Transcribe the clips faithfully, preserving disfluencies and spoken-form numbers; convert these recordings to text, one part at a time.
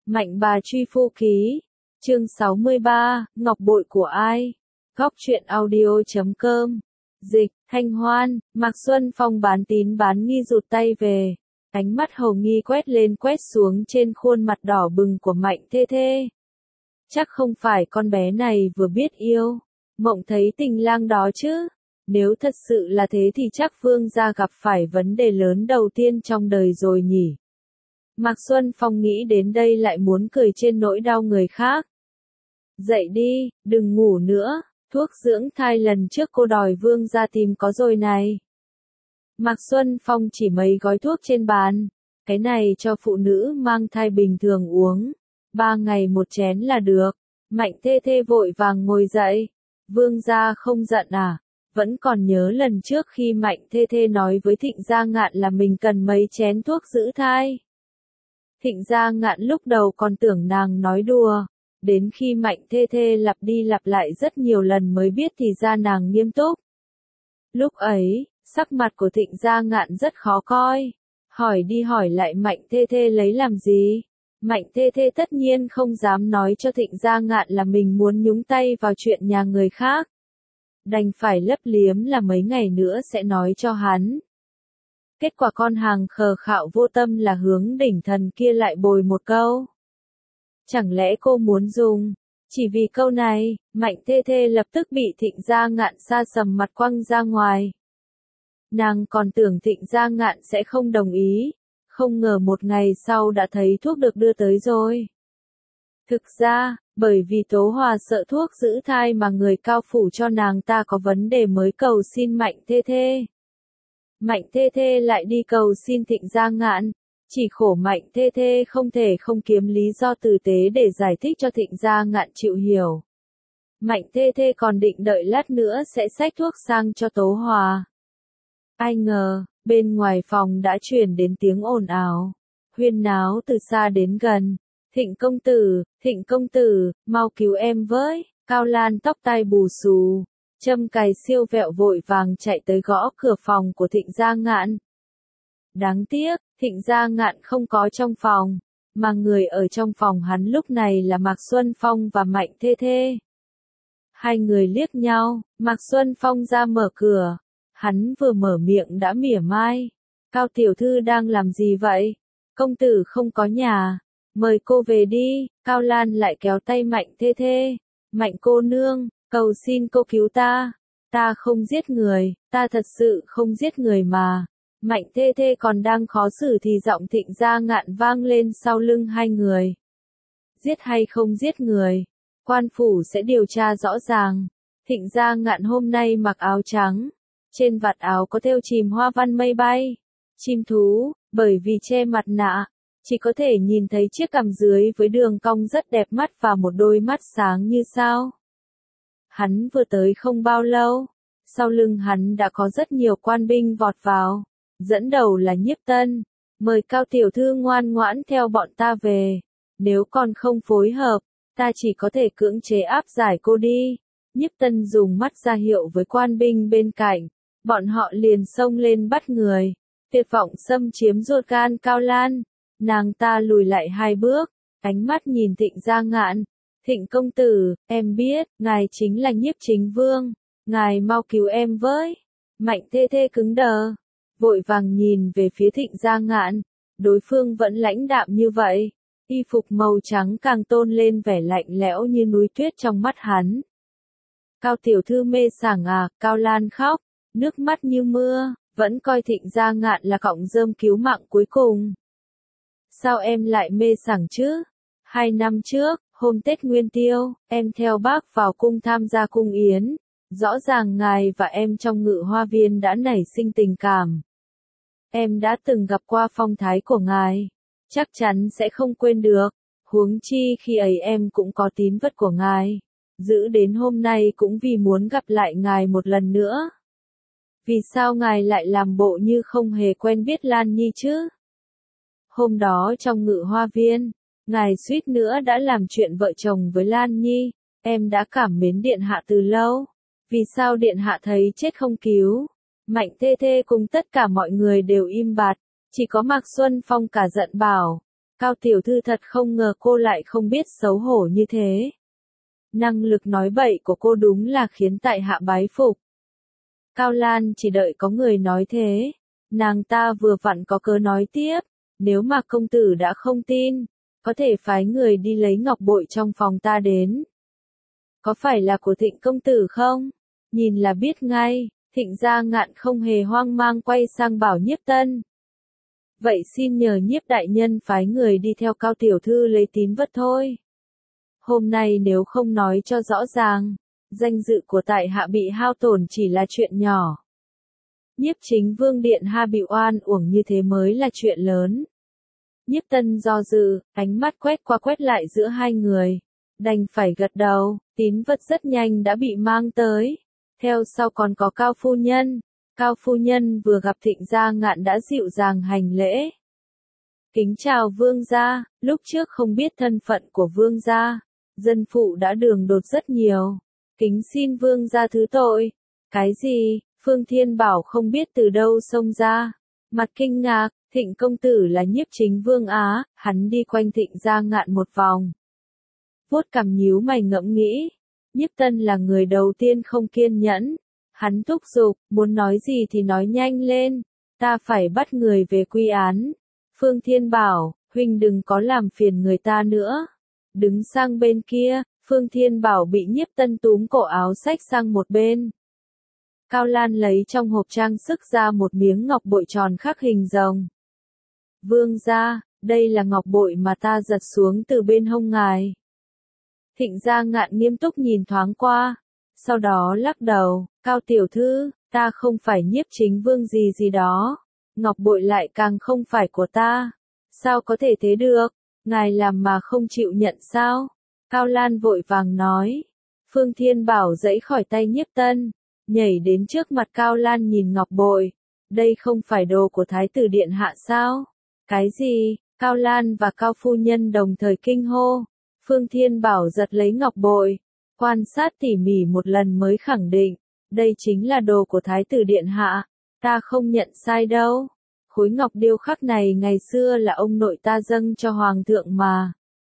Mạnh bà truy phu ký. Chương sáu mươi ba, ngọc bội của ai? Góc truyện audio chấm com. Dịch, Thanh Hoan, Mạc Xuân Phong bán tín bán nghi rụt tay về. Ánh mắt hầu nghi quét lên quét xuống trên khuôn mặt đỏ bừng của Mạnh Thê Thê. Chắc không phải con bé này vừa biết yêu, mộng thấy tình lang đó chứ. Nếu thật sự là thế thì chắc Vương gia gặp phải vấn đề lớn đầu tiên trong đời rồi nhỉ. Mạc Xuân Phong nghĩ đến đây lại muốn cười trên nỗi đau người khác. Dậy đi, đừng ngủ nữa, thuốc dưỡng thai lần trước cô đòi Vương gia tìm có rồi này. Mạc Xuân Phong chỉ mấy gói thuốc trên bàn, cái này cho phụ nữ mang thai bình thường uống, ba ngày một chén là được. Mạnh Thê Thê vội vàng ngồi dậy. Vương gia không giận à? Vẫn còn nhớ lần trước khi Mạnh Thê Thê nói với Thịnh Gia Ngạn là mình cần mấy chén thuốc giữ thai. Thịnh Gia Ngạn lúc đầu còn tưởng nàng nói đùa, đến khi Mạnh Thê Thê lặp đi lặp lại rất nhiều lần mới biết thì ra nàng nghiêm túc. Lúc ấy, sắc mặt của Thịnh Gia Ngạn rất khó coi, hỏi đi hỏi lại Mạnh Thê Thê lấy làm gì. Mạnh Thê Thê tất nhiên không dám nói cho Thịnh Gia Ngạn là mình muốn nhúng tay vào chuyện nhà người khác. Đành phải lấp liếm là mấy ngày nữa sẽ nói cho hắn. Kết quả con hàng khờ khạo vô tâm là Hướng Đỉnh Thần kia lại bồi một câu. Chẳng lẽ cô muốn dùng? Chỉ vì câu này, Mạnh Thê Thê lập tức bị Thịnh Gia Ngạn sa sầm mặt quăng ra ngoài. Nàng còn tưởng Thịnh Gia Ngạn sẽ không đồng ý, không ngờ một ngày sau đã thấy thuốc được đưa tới rồi. Thực ra, bởi vì Tố Hòa sợ thuốc giữ thai mà người cao phủ cho nàng ta có vấn đề mới cầu xin Mạnh Thê Thê. Mạnh Thê Thê lại đi cầu xin Thịnh Gia Ngạn, chỉ khổ Mạnh Thê Thê không thể không kiếm lý do tử tế để giải thích cho Thịnh Gia Ngạn chịu hiểu. Mạnh Thê Thê còn định đợi lát nữa sẽ xách thuốc sang cho Tố Hòa. Ai ngờ, bên ngoài phòng đã truyền đến tiếng ồn ào, huyên náo từ xa đến gần. Thịnh công tử, Thịnh công tử, mau cứu em với. Cao Lan tóc tai bù xù, châm cài siêu vẹo vội vàng chạy tới gõ cửa phòng của Thịnh Gia Ngạn. Đáng tiếc, Thịnh Gia Ngạn không có trong phòng, mà người ở trong phòng hắn lúc này là Mạc Xuân Phong và Mạnh Thê Thê. Hai người liếc nhau, Mạc Xuân Phong ra mở cửa, hắn vừa mở miệng đã mỉa mai. Cao tiểu thư đang làm gì vậy? Công tử không có nhà. Mời cô về đi. Cao Lan lại kéo tay Mạnh Thê Thê. Mạnh cô nương, cầu xin cô cứu ta. Ta không giết người, ta thật sự không giết người mà. Mạnh Thê Thê còn đang khó xử thì giọng Thịnh Gia Ngạn vang lên sau lưng hai người. Giết hay không giết người, quan phủ sẽ điều tra rõ ràng. Thịnh Gia Ngạn hôm nay mặc áo trắng, trên vạt áo có thêu chìm hoa văn mây bay, chim thú, bởi vì che mặt nạ, chỉ có thể nhìn thấy chiếc cằm dưới với đường cong rất đẹp mắt và một đôi mắt sáng như sao. Hắn vừa tới không bao lâu, sau lưng hắn đã có rất nhiều quan binh vọt vào, dẫn đầu là Nhiếp Tân, mời Cao tiểu thư ngoan ngoãn theo bọn ta về, nếu còn không phối hợp, ta chỉ có thể cưỡng chế áp giải cô đi. Nhiếp Tân dùng mắt ra hiệu với quan binh bên cạnh, bọn họ liền xông lên bắt người, tuyệt vọng xâm chiếm ruột gan Cao Lan. Nàng ta lùi lại hai bước, ánh mắt nhìn Thịnh Gia Ngạn. Thịnh công tử, em biết, ngài chính là Nhiếp Chính Vương, ngài mau cứu em với. Mạnh Thê Thê cứng đờ, vội vàng nhìn về phía Thịnh Gia Ngạn, đối phương vẫn lãnh đạm như vậy, y phục màu trắng càng tôn lên vẻ lạnh lẽo như núi tuyết trong mắt hắn. Cao tiểu thư mê sảng à? Cao Lan khóc, nước mắt như mưa, vẫn coi Thịnh Gia Ngạn là cọng rơm cứu mạng cuối cùng. Sao em lại mê sảng chứ? Hai năm trước, hôm Tết Nguyên Tiêu, em theo bác vào cung tham gia cung yến. Rõ ràng ngài và em trong Ngự Hoa Viên đã nảy sinh tình cảm. Em đã từng gặp qua phong thái của ngài, chắc chắn sẽ không quên được. Huống chi khi ấy em cũng có tín vật của ngài, giữ đến hôm nay cũng vì muốn gặp lại ngài một lần nữa. Vì sao ngài lại làm bộ như không hề quen biết Lan Nhi chứ? Hôm đó trong Ngự Hoa Viên, ngài suýt nữa đã làm chuyện vợ chồng với Lan Nhi, em đã cảm mến điện hạ từ lâu. Vì sao điện hạ thấy chết không cứu? Mạnh Thê Thê cùng tất cả mọi người đều im bặt, chỉ có Mạc Xuân Phong cả giận bảo, Cao tiểu thư thật không ngờ cô lại không biết xấu hổ như thế. Năng lực nói bậy của cô đúng là khiến tại hạ bái phục. Cao Lan chỉ đợi có người nói thế. Nàng ta vừa vặn có cớ nói tiếp. Nếu mà công tử đã không tin, có thể phái người đi lấy ngọc bội trong phòng ta đến. Có phải là của Thịnh công tử không? Nhìn là biết ngay. Thịnh Gia Ngạn không hề hoang mang quay sang bảo Nhiếp Tân. Vậy xin nhờ Nhiếp đại nhân phái người đi theo Cao tiểu thư lấy tín vật thôi. Hôm nay nếu không nói cho rõ ràng, danh dự của tại hạ bị hao tổn chỉ là chuyện nhỏ. Nhiếp Chính Vương điện hạ bị oan uổng như thế mới là chuyện lớn. Nhiếp Tân do dự, ánh mắt quét qua quét lại giữa hai người. Đành phải gật đầu, tín vật rất nhanh đã bị mang tới. Theo sau còn có Cao phu nhân. Cao phu nhân vừa gặp Thịnh Gia Ngạn đã dịu dàng hành lễ. Kính chào vương gia, lúc trước không biết thân phận của vương gia. Dân phụ đã đường đột rất nhiều. Kính xin vương gia thứ tội. Cái gì? Phương Thiên Bảo không biết từ đâu xông ra. Mặt kinh ngạc, Thịnh công tử là Nhiếp Chính Vương Á, hắn đi quanh Thịnh Gia Ngạn một vòng. Vuốt cằm nhíu mày ngẫm nghĩ. Nhiếp Tân là người đầu tiên không kiên nhẫn. Hắn thúc giục, muốn nói gì thì nói nhanh lên. Ta phải bắt người về quy án. Phương Thiên Bảo, huynh đừng có làm phiền người ta nữa. Đứng sang bên kia, Phương Thiên Bảo bị Nhiếp Tân túm cổ áo xách sang một bên. Cao Lan lấy trong hộp trang sức ra một miếng ngọc bội tròn khắc hình rồng. Vương gia, đây là ngọc bội mà ta giật xuống từ bên hông ngài. Thịnh Gia Ngạn nghiêm túc nhìn thoáng qua, sau đó lắc đầu, Cao tiểu thư, ta không phải Nhiếp Chính Vương gì gì đó, ngọc bội lại càng không phải của ta. Sao có thể thế được, ngài làm mà không chịu nhận sao? Cao Lan vội vàng nói. Phương Thiên Bảo giãy khỏi tay Nhiếp Tân, nhảy đến trước mặt Cao Lan nhìn ngọc bội. Đây không phải đồ của Thái tử điện hạ sao? Cái gì? Cao Lan và Cao phu nhân đồng thời kinh hô. Phương Thiên Bảo giật lấy ngọc bội, quan sát tỉ mỉ một lần mới khẳng định, đây chính là đồ của Thái tử điện hạ, ta không nhận sai đâu. Khối ngọc điêu khắc này ngày xưa là ông nội ta dâng cho hoàng thượng mà.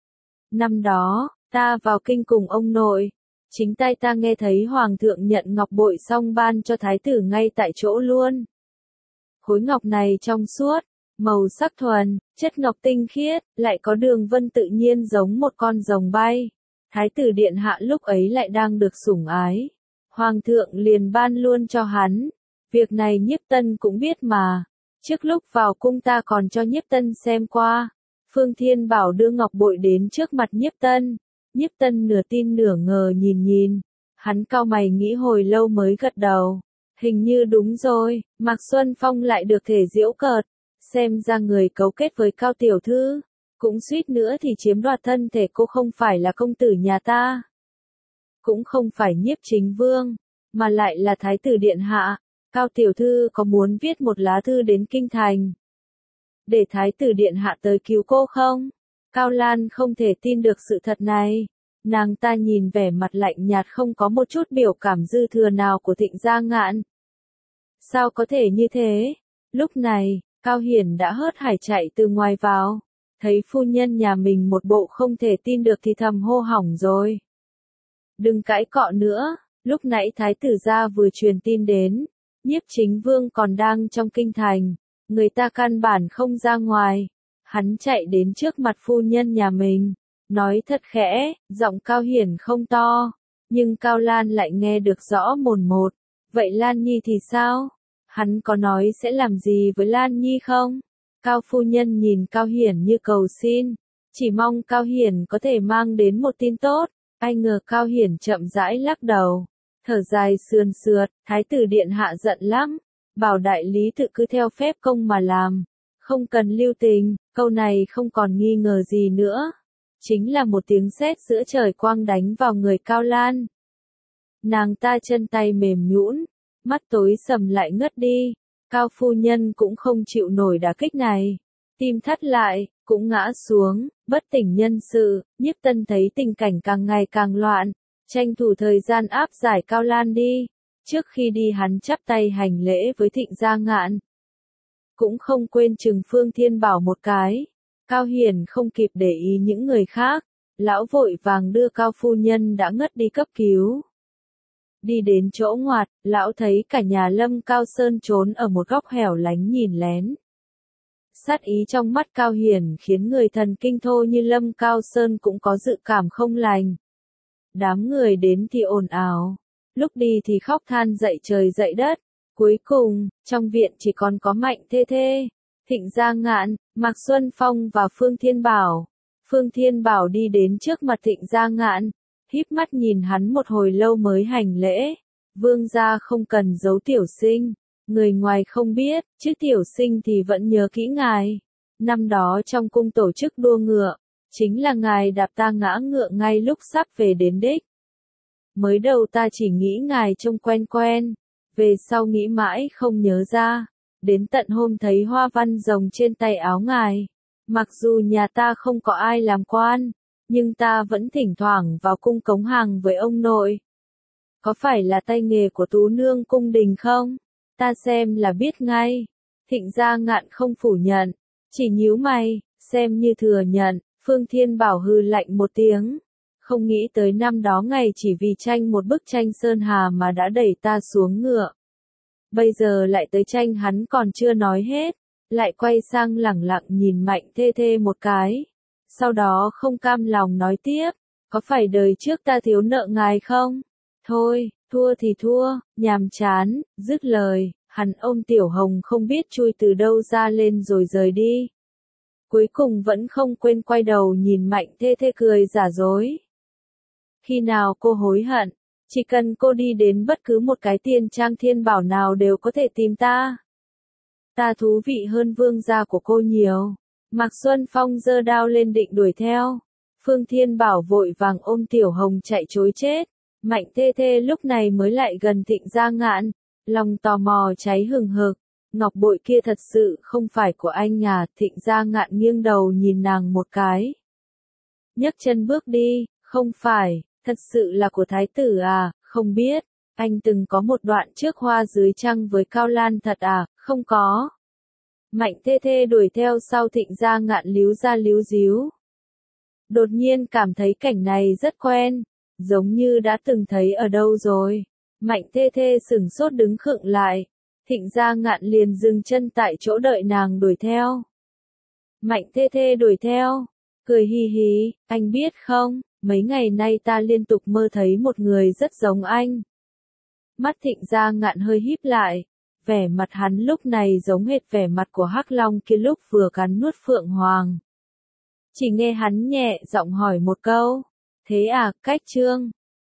Năm đó, ta vào kinh cùng ông nội, chính tay ta nghe thấy hoàng thượng nhận ngọc bội xong ban cho thái tử ngay tại chỗ luôn. Khối ngọc này trong suốt, màu sắc thuần, chất ngọc tinh khiết, lại có đường vân tự nhiên giống một con rồng bay. Thái tử điện hạ lúc ấy lại đang được sủng ái. Hoàng thượng liền ban luôn cho hắn. Việc này Nhiếp Tân cũng biết mà. Trước lúc vào cung ta còn cho Nhiếp Tân xem qua. Phương Thiên Bảo đưa ngọc bội đến trước mặt Nhiếp Tân. Nhiếp Tân nửa tin nửa ngờ nhìn nhìn. Hắn cau mày nghĩ hồi lâu mới gật đầu. Hình như đúng rồi, Mạc Xuân Phong lại được thể giễu cợt. Xem ra người cấu kết với Cao tiểu thư. Cũng suýt nữa thì chiếm đoạt thân thể cô không phải là công tử nhà ta. Cũng không phải Nhiếp Chính Vương, mà lại là Thái tử điện hạ. Cao tiểu thư có muốn viết một lá thư đến kinh thành, để Thái tử điện hạ tới cứu cô không? Cao Lan không thể tin được sự thật này. Nàng ta nhìn vẻ mặt lạnh nhạt không có một chút biểu cảm dư thừa nào của Thịnh Gia Ngạn. Sao có thể như thế? Lúc này, Cao Hiển đã hớt hải chạy từ ngoài vào. Thấy phu nhân nhà mình một bộ không thể tin được thì thầm hô hỏng rồi. Đừng cãi cọ nữa, lúc nãy Thái tử gia vừa truyền tin đến. Nhiếp Chính Vương còn đang trong kinh thành, người ta căn bản không ra ngoài. Hắn chạy đến trước mặt phu nhân nhà mình, nói thật khẽ, giọng Cao Hiển không to, nhưng Cao Lan lại nghe được rõ mồn một. Vậy Lan Nhi thì sao? Hắn có nói sẽ làm gì với Lan Nhi không? Cao phu nhân nhìn Cao Hiển như cầu xin, chỉ mong Cao Hiển có thể mang đến một tin tốt. Ai ngờ Cao Hiển chậm rãi lắc đầu, thở dài sườn sượt, Thái tử điện hạ giận lắm, bảo đại lý tự cứ theo phép công mà làm, không cần lưu tình. Câu này không còn nghi ngờ gì nữa, chính là một tiếng sét giữa trời quang đánh vào người Cao Lan. Nàng ta chân tay mềm nhũn, mắt tối sầm lại ngất đi. Cao phu nhân cũng không chịu nổi đả kích này, tim thắt lại, cũng ngã xuống, bất tỉnh nhân sự. Nhiếp Tân thấy tình cảnh càng ngày càng loạn, tranh thủ thời gian áp giải Cao Lan đi. Trước khi đi hắn chắp tay hành lễ với Thịnh Gia Ngạn, cũng không quên trừng Phương Thiên Bảo một cái. Cao Hiền không kịp để ý những người khác, lão vội vàng đưa Cao phu nhân đã ngất đi cấp cứu. Đi đến chỗ ngoặt, lão thấy cả nhà Lâm Cao Sơn trốn ở một góc hẻo lánh nhìn lén. Sát ý trong mắt Cao Hiền khiến người thần kinh thô như Lâm Cao Sơn cũng có dự cảm không lành. Đám người đến thì ồn ào, lúc đi thì khóc than dậy trời dậy đất. Cuối cùng, trong viện chỉ còn có Mạnh Thê Thê, Thịnh Gia Ngạn, Mạc Xuân Phong và Phương Thiên Bảo. Phương Thiên Bảo đi đến trước mặt Thịnh Gia Ngạn, híp mắt nhìn hắn một hồi lâu mới hành lễ. Vương gia không cần giấu tiểu sinh, người ngoài không biết, chứ tiểu sinh thì vẫn nhớ kỹ ngài. Năm đó trong cung tổ chức đua ngựa, chính là ngài đạp ta ngã ngựa ngay lúc sắp về đến đích. Mới đầu ta chỉ nghĩ ngài trông quen quen, về sau nghĩ mãi không nhớ ra, đến tận hôm thấy hoa văn rồng trên tay áo ngài. Mặc dù nhà ta không có ai làm quan, nhưng ta vẫn thỉnh thoảng vào cung cống hàng với ông nội. Có phải là tay nghề của tú nương cung đình không? Ta xem là biết ngay. Thịnh Gia Ngạn không phủ nhận, chỉ nhíu mày, xem như thừa nhận. Phương Thiên Bảo hừ lạnh một tiếng. Không nghĩ tới năm đó ngày chỉ vì tranh một bức tranh Sơn Hà mà đã đẩy ta xuống ngựa. Bây giờ lại tới tranh hắn còn chưa nói hết, lại quay sang lẳng lặng nhìn Mạnh Thê Thê một cái. Sau đó không cam lòng nói tiếp, có phải đời trước ta thiếu nợ ngài không? Thôi, thua thì thua, nhàm chán, dứt lời, hắn ôm Tiểu Hồng không biết chui từ đâu ra lên rồi rời đi. Cuối cùng vẫn không quên quay đầu nhìn Mạnh Thê Thê cười giả dối. Khi nào cô hối hận, chỉ cần cô đi đến bất cứ một cái tiền trang thiên bảo nào đều có thể tìm ta. Ta thú vị hơn vương gia của cô nhiều. Mạc Xuân Phong giơ đao lên định đuổi theo. Phương Thiên Bảo vội vàng ôm Tiểu Hồng chạy trối chết. Mạnh Thê Thê lúc này mới lại gần Thịnh Gia Ngạn, lòng tò mò cháy hừng hực. Ngọc bội kia thật sự không phải của anh à? Thịnh Gia Ngạn nghiêng đầu nhìn nàng một cái. Nhấc chân bước đi, không phải, thật sự là của thái tử à? Không biết, anh từng có một đoạn trước hoa dưới trăng với Cao Lan thật à? Không có. Mạnh Thê Thê đuổi theo sau Thịnh Gia Ngạn líu ra líu díu. Đột nhiên cảm thấy cảnh này rất quen, giống như đã từng thấy ở đâu rồi. Mạnh Thê Thê sửng sốt đứng khựng lại. Thịnh Gia Ngạn liền dừng chân tại chỗ đợi nàng đuổi theo. Mạnh Thê Thê đuổi theo, cười hì hì, anh biết không, mấy ngày nay ta liên tục mơ thấy một người rất giống anh. Mắt Thịnh Gia Ngạn hơi híp lại, vẻ mặt hắn lúc này giống hệt vẻ mặt của Hắc Long kia lúc vừa cắn nuốt Phượng Hoàng. Chỉ nghe hắn nhẹ giọng hỏi một câu, thế à, cách trương.